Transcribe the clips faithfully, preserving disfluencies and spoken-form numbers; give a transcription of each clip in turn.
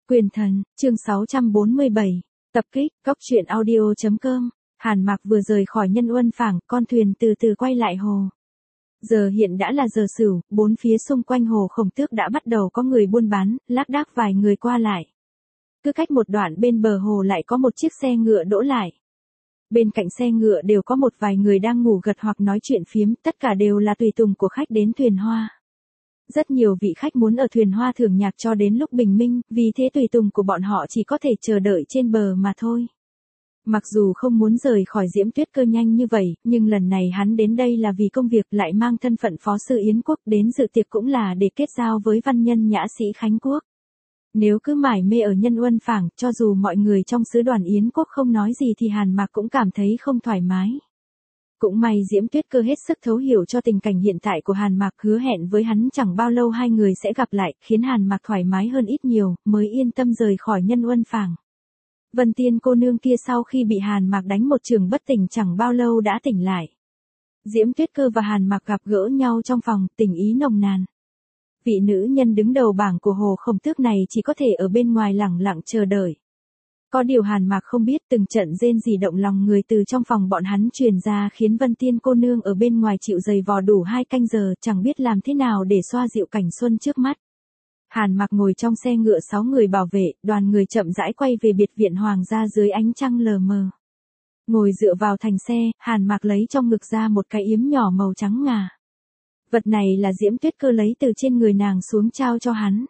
Quyền thần, chương sáu trăm bốn mươi bảy, tập kích, góc truyện audio chấm com. Hàn Mạc vừa rời khỏi Nhân Uân Phảng, con thuyền từ từ quay lại hồ. Giờ hiện đã là giờ Sửu, bốn phía xung quanh hồ Khổng Tước đã bắt đầu có người buôn bán, lác đác vài người qua lại. Cứ cách một đoạn bên bờ hồ lại có một chiếc xe ngựa đỗ lại. Bên cạnh xe ngựa đều có một vài người đang ngủ gật hoặc nói chuyện phiếm, tất cả đều là tùy tùng của khách đến thuyền hoa. Rất nhiều vị khách muốn ở thuyền hoa thưởng nhạc cho đến lúc bình minh, vì thế tùy tùng của bọn họ chỉ có thể chờ đợi trên bờ mà thôi. Mặc dù không muốn rời khỏi Diễm Tuyết Cơ nhanh như vậy, nhưng lần này hắn đến đây là vì công việc, lại mang thân phận phó sư Yến Quốc đến dự tiệc cũng là để kết giao với văn nhân nhã sĩ Khánh Quốc. Nếu cứ mải mê ở Nhân Uân Phảng, cho dù mọi người trong sứ đoàn Yến Quốc không nói gì thì Hàn Mạc cũng cảm thấy không thoải mái. Cũng may Diễm Tuyết Cơ hết sức thấu hiểu cho tình cảnh hiện tại của Hàn Mạc, hứa hẹn với hắn chẳng bao lâu hai người sẽ gặp lại, khiến Hàn Mạc thoải mái hơn ít nhiều, mới yên tâm rời khỏi Nhân Uân Phảng. Vân Tiên cô nương kia sau khi bị Hàn Mạc đánh một trường bất tỉnh chẳng bao lâu đã tỉnh lại. Diễm Tuyết Cơ và Hàn Mạc gặp gỡ nhau trong phòng, tình ý nồng nàn. Vị nữ nhân đứng đầu bảng của hồ Khổng Tước này chỉ có thể ở bên ngoài lẳng lặng chờ đợi. Có điều Hàn Mạc không biết, từng trận rên rỉ động lòng người từ trong phòng bọn hắn truyền ra khiến Vân Tiên cô nương ở bên ngoài chịu giày vò đủ hai canh giờ, chẳng biết làm thế nào để xoa dịu cảnh xuân trước mắt. Hàn Mạc ngồi trong xe ngựa sáu người bảo vệ, đoàn người chậm rãi quay về biệt viện hoàng gia dưới ánh trăng lờ mờ. Ngồi dựa vào thành xe, Hàn Mạc lấy trong ngực ra một cái yếm nhỏ màu trắng ngà. Vật này là Diễm Tuyết Cơ lấy từ trên người nàng xuống trao cho hắn.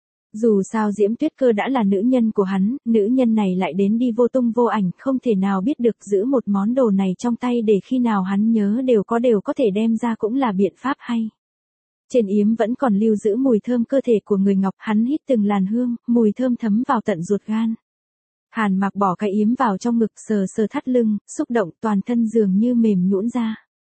Dù sao Diễm Tuyết Cơ đã là nữ nhân của hắn, nữ nhân này lại đến đi vô tung vô ảnh, không thể nào biết được giữ một món đồ này trong tay để khi nào hắn nhớ đều có đều có thể đem ra cũng là biện pháp hay. Trên yếm vẫn còn lưu giữ mùi thơm cơ thể của người ngọc, hắn hít từng làn hương, mùi thơm thấm vào tận ruột gan. Hàn Mạc bỏ cái yếm vào trong ngực, sờ sờ thắt lưng, xúc động toàn thân dường như mềm nhũn ra.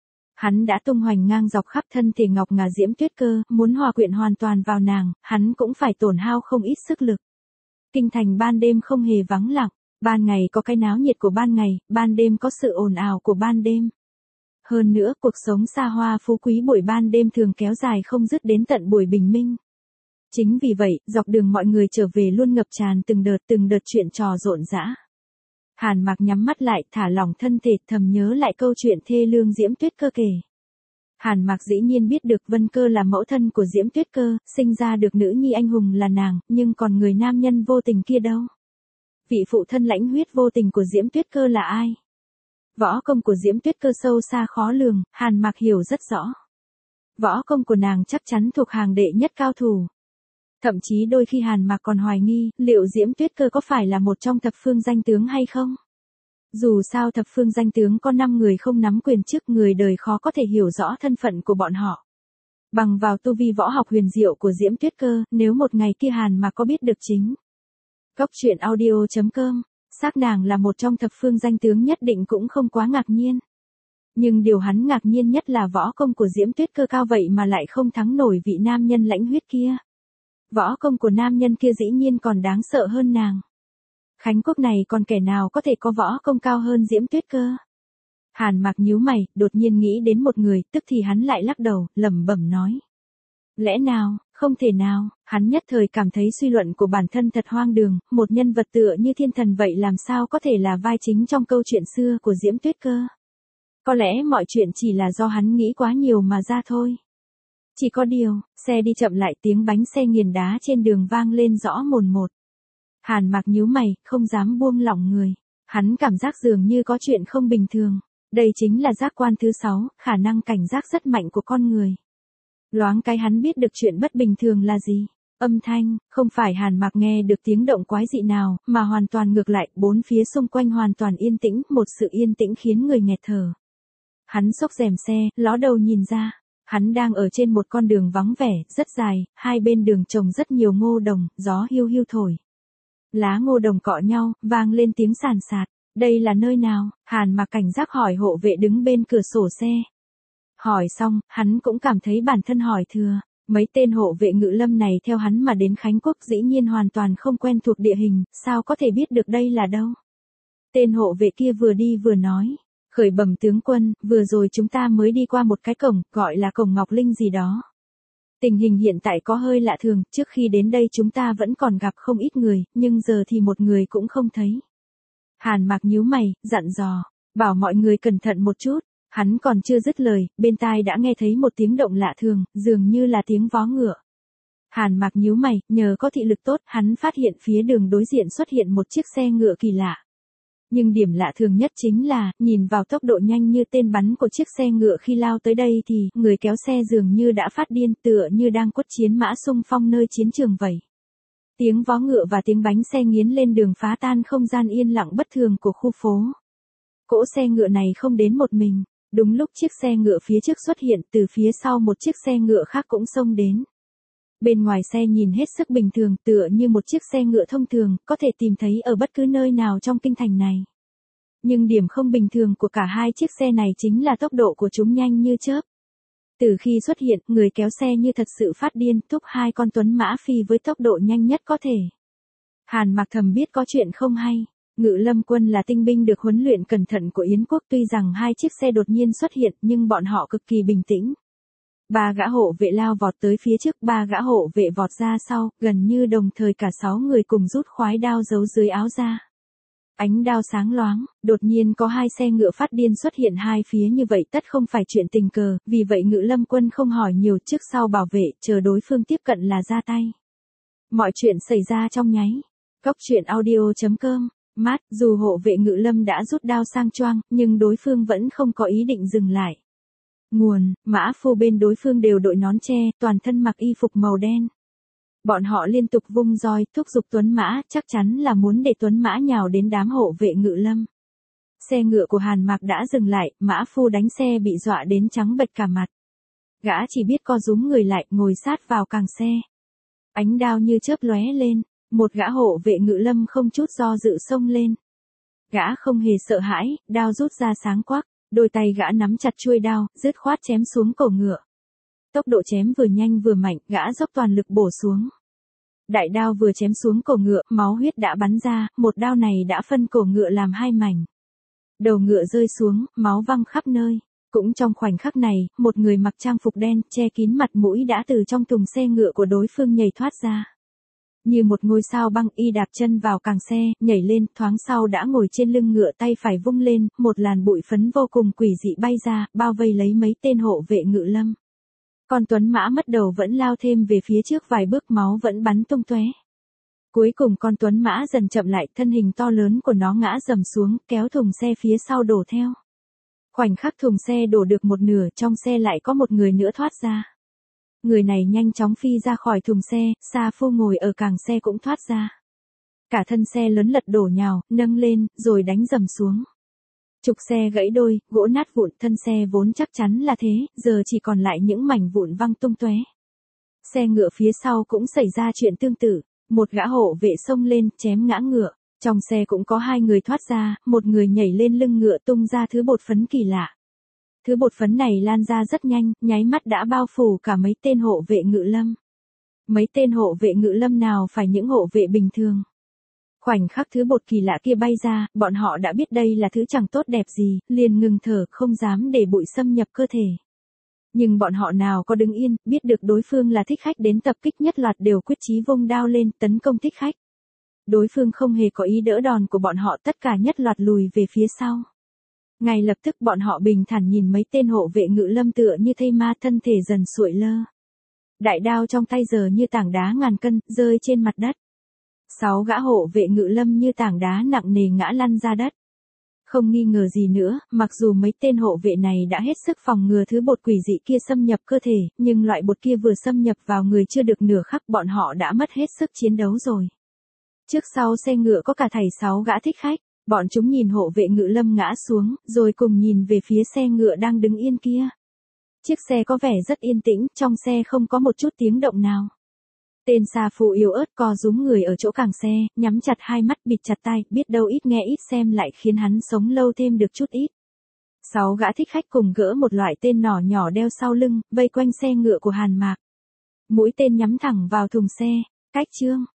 Hắn đã tung hoành ngang dọc khắp thân thể ngọc ngà Diễm Tuyết Cơ, muốn hòa quyện hoàn toàn vào nàng, hắn cũng phải tổn hao không ít sức lực. Kinh thành ban đêm không hề vắng lặng, ban ngày có cái náo nhiệt của ban ngày, ban đêm có sự ồn ào của ban đêm. Hơn nữa, cuộc sống xa hoa phú quý buổi ban đêm thường kéo dài không dứt đến tận buổi bình minh. Chính vì vậy, dọc đường mọi người trở về luôn ngập tràn từng đợt từng đợt chuyện trò rộn rã. Hàn Mạc nhắm mắt lại, thả lỏng thân thể, thầm nhớ lại câu chuyện thê lương Diễm Tuyết Cơ kể. Hàn Mạc dĩ nhiên biết được Vân Cơ là mẫu thân của Diễm Tuyết Cơ, sinh ra được nữ nhi anh hùng là nàng, nhưng còn người nam nhân vô tình kia đâu? Vị phụ thân lãnh huyết vô tình của Diễm Tuyết Cơ là ai? Võ công của Diễm Tuyết Cơ sâu xa khó lường, Hàn Mạc hiểu rất rõ. Võ công của nàng chắc chắn thuộc hàng đệ nhất cao thủ. Thậm chí đôi khi Hàn Mạc còn hoài nghi, liệu Diễm Tuyết Cơ có phải là một trong thập phương danh tướng hay không? Dù sao thập phương danh tướng có năm người không nắm quyền chức, người đời khó có thể hiểu rõ thân phận của bọn họ. Bằng vào tu vi võ học huyền diệu của Diễm Tuyết Cơ, nếu một ngày kia Hàn Mạc có biết được chính. Góc truyện audio chấm com, xác nàng là một trong thập phương danh tướng nhất định cũng không quá ngạc nhiên. Nhưng điều hắn ngạc nhiên nhất là võ công của Diễm Tuyết Cơ cao vậy mà lại không thắng nổi vị nam nhân lãnh huyết kia. Võ công của nam nhân kia dĩ nhiên còn đáng sợ hơn nàng. Khánh Quốc này còn kẻ nào có thể có võ công cao hơn Diễm Tuyết Cơ? Hàn Mạc nhíu mày, đột nhiên nghĩ đến một người, tức thì hắn lại lắc đầu, lẩm bẩm nói. Lẽ nào, không thể nào, hắn nhất thời cảm thấy suy luận của bản thân thật hoang đường, một nhân vật tựa như thiên thần vậy làm sao có thể là vai chính trong câu chuyện xưa của Diễm Tuyết Cơ? Có lẽ mọi chuyện chỉ là do hắn nghĩ quá nhiều mà ra thôi. Chỉ có điều, xe đi chậm lại, tiếng bánh xe nghiền đá trên đường vang lên rõ mồn một. Hàn Mạc nhíu mày, không dám buông lỏng người. Hắn cảm giác dường như có chuyện không bình thường. Đây chính là giác quan thứ sáu, khả năng cảnh giác rất mạnh của con người. Loáng cái hắn biết được chuyện bất bình thường là gì. Âm thanh, không phải Hàn Mạc nghe được tiếng động quái dị nào, mà hoàn toàn ngược lại, bốn phía xung quanh hoàn toàn yên tĩnh, một sự yên tĩnh khiến người nghẹt thở. Hắn xốc rèm xe, ló đầu nhìn ra. Hắn đang ở trên một con đường vắng vẻ, rất dài, hai bên đường trồng rất nhiều ngô đồng, gió hiu hiu thổi. Lá ngô đồng cọ nhau, vang lên tiếng sàn sạt. Đây là nơi nào? Hàn Mạc cảnh giác hỏi hộ vệ đứng bên cửa sổ xe. Hỏi xong, hắn cũng cảm thấy bản thân hỏi thừa. Mấy tên hộ vệ ngự lâm này theo hắn mà đến Khánh Quốc dĩ nhiên hoàn toàn không quen thuộc địa hình, sao có thể biết được đây là đâu? Tên hộ vệ kia vừa đi vừa nói. Khởi bẩm tướng quân, vừa rồi chúng ta mới đi qua một cái cổng, gọi là cổng Ngọc Linh gì đó. Tình hình hiện tại có hơi lạ thường, trước khi đến đây chúng ta vẫn còn gặp không ít người, nhưng giờ thì một người cũng không thấy. Hàn Mạc nhíu mày, dặn dò, bảo mọi người cẩn thận một chút. Hắn còn chưa dứt lời, bên tai đã nghe thấy một tiếng động lạ thường, dường như là tiếng vó ngựa. Hàn Mạc nhíu mày, nhờ có thị lực tốt, hắn phát hiện phía đường đối diện xuất hiện một chiếc xe ngựa kỳ lạ. Nhưng điểm lạ thường nhất chính là, nhìn vào tốc độ nhanh như tên bắn của chiếc xe ngựa khi lao tới đây thì, người kéo xe dường như đã phát điên, tựa như đang quất chiến mã xung phong nơi chiến trường vậy. Tiếng vó ngựa và tiếng bánh xe nghiến lên đường phá tan không gian yên lặng bất thường của khu phố. Cỗ xe ngựa này không đến một mình. Đúng lúc chiếc xe ngựa phía trước xuất hiện, từ phía sau một chiếc xe ngựa khác cũng xông đến. Bên ngoài xe nhìn hết sức bình thường, tựa như một chiếc xe ngựa thông thường, có thể tìm thấy ở bất cứ nơi nào trong kinh thành này. Nhưng điểm không bình thường của cả hai chiếc xe này chính là tốc độ của chúng nhanh như chớp. Từ khi xuất hiện, người kéo xe như thật sự phát điên, thúc hai con tuấn mã phi với tốc độ nhanh nhất có thể. Hàn Mạc thầm biết có chuyện không hay. Ngự Lâm quân là tinh binh được huấn luyện cẩn thận của Yến quốc, tuy rằng hai chiếc xe đột nhiên xuất hiện nhưng bọn họ cực kỳ bình tĩnh. Ba gã hộ vệ lao vọt tới phía trước, ba gã hộ vệ vọt ra sau, gần như đồng thời cả sáu người cùng rút khoái đao giấu dưới áo ra. Ánh đao sáng loáng, đột nhiên có hai xe ngựa phát điên xuất hiện hai phía như vậy tất không phải chuyện tình cờ, vì vậy Ngự Lâm quân không hỏi nhiều, trước sau bảo vệ, chờ đối phương tiếp cận là ra tay. Mọi chuyện xảy ra trong nháy. Cốc truyện audio chấm com. Mát, dù hộ vệ Ngự Lâm đã rút đao sang choang, nhưng đối phương vẫn không có ý định dừng lại. Nguồn, mã phu bên đối phương đều đội nón che, toàn thân mặc y phục màu đen. Bọn họ liên tục vung roi, thúc giục tuấn mã, chắc chắn là muốn để tuấn mã nhào đến đám hộ vệ Ngự Lâm. Xe ngựa của Hàn Mạc đã dừng lại, mã phu đánh xe bị dọa đến trắng bệch cả mặt. Gã chỉ biết co rúm người lại, ngồi sát vào càng xe. Ánh đao như chớp lóe lên. Một gã hộ vệ Ngự Lâm không chút do dự xông lên. Gã không hề sợ hãi, đao rút ra sáng quắc, đôi tay gã nắm chặt chuôi đao, dứt khoát chém xuống cổ ngựa. Tốc độ chém vừa nhanh vừa mạnh, gã dốc toàn lực bổ xuống. Đại đao vừa chém xuống cổ ngựa, máu huyết đã bắn ra, một đao này đã phân cổ ngựa làm hai mảnh. Đầu ngựa rơi xuống, máu văng khắp nơi. Cũng trong khoảnh khắc này, một người mặc trang phục đen, che kín mặt mũi đã từ trong thùng xe ngựa của đối phương nhảy thoát ra. Như một ngôi sao băng, y đạp chân vào càng xe, nhảy lên, thoáng sau đã ngồi trên lưng ngựa, tay phải vung lên, một làn bụi phấn vô cùng quỷ dị bay ra, bao vây lấy mấy tên hộ vệ Ngự Lâm. Con tuấn mã mất đầu vẫn lao thêm về phía trước vài bước, máu vẫn bắn tung tóe. Cuối cùng con tuấn mã dần chậm lại, thân hình to lớn của nó ngã rầm xuống, kéo thùng xe phía sau đổ theo. Khoảnh khắc thùng xe đổ được một nửa, trong xe lại có một người nữa thoát ra. Người này nhanh chóng phi ra khỏi thùng xe, Sa Phu ngồi ở càng xe cũng thoát ra. Cả thân xe lớn lật đổ nhào, nâng lên, rồi đánh dầm xuống. Trục xe gãy đôi, gỗ nát vụn, thân xe vốn chắc chắn là thế, giờ chỉ còn lại những mảnh vụn văng tung tóe. Xe ngựa phía sau cũng xảy ra chuyện tương tự, một gã hộ vệ xông lên, chém ngã ngựa. Trong xe cũng có hai người thoát ra, một người nhảy lên lưng ngựa tung ra thứ bột phấn kỳ lạ. Thứ bột phấn này lan ra rất nhanh, nháy mắt đã bao phủ cả mấy tên hộ vệ Ngự Lâm. Mấy tên hộ vệ Ngự Lâm nào phải những hộ vệ bình thường. Khoảnh khắc thứ bột kỳ lạ kia bay ra, bọn họ đã biết đây là thứ chẳng tốt đẹp gì, liền ngừng thở, không dám để bụi xâm nhập cơ thể. Nhưng bọn họ nào có đứng yên, biết được đối phương là thích khách đến tập kích, nhất loạt đều quyết chí vung đao lên tấn công thích khách. Đối phương không hề có ý đỡ đòn của bọn họ, tất cả nhất loạt lùi về phía sau. Ngay lập tức bọn họ bình thản nhìn mấy tên hộ vệ Ngự Lâm tựa như thây ma, thân thể dần sụi lơ. Đại đao trong tay giờ như tảng đá ngàn cân, rơi trên mặt đất. Sáu gã hộ vệ Ngự Lâm như tảng đá nặng nề ngã lăn ra đất. Không nghi ngờ gì nữa, mặc dù mấy tên hộ vệ này đã hết sức phòng ngừa thứ bột quỷ dị kia xâm nhập cơ thể, nhưng loại bột kia vừa xâm nhập vào người chưa được nửa khắc, bọn họ đã mất hết sức chiến đấu rồi. Trước sau xe ngựa có cả thảy sáu gã thích khách. Bọn chúng nhìn hộ vệ Ngự Lâm ngã xuống, rồi cùng nhìn về phía xe ngựa đang đứng yên kia. Chiếc xe có vẻ rất yên tĩnh, trong xe không có một chút tiếng động nào. Tên Sa Phu yếu ớt co rúm người ở chỗ càng xe, nhắm chặt hai mắt, bịt chặt tai, biết đâu ít nghe ít xem lại khiến hắn sống lâu thêm được chút ít. Sáu gã thích khách cùng gỡ một loại tên nỏ nhỏ đeo sau lưng, vây quanh xe ngựa của Hàn Mạc. Mũi tên nhắm thẳng vào thùng xe. Cách chương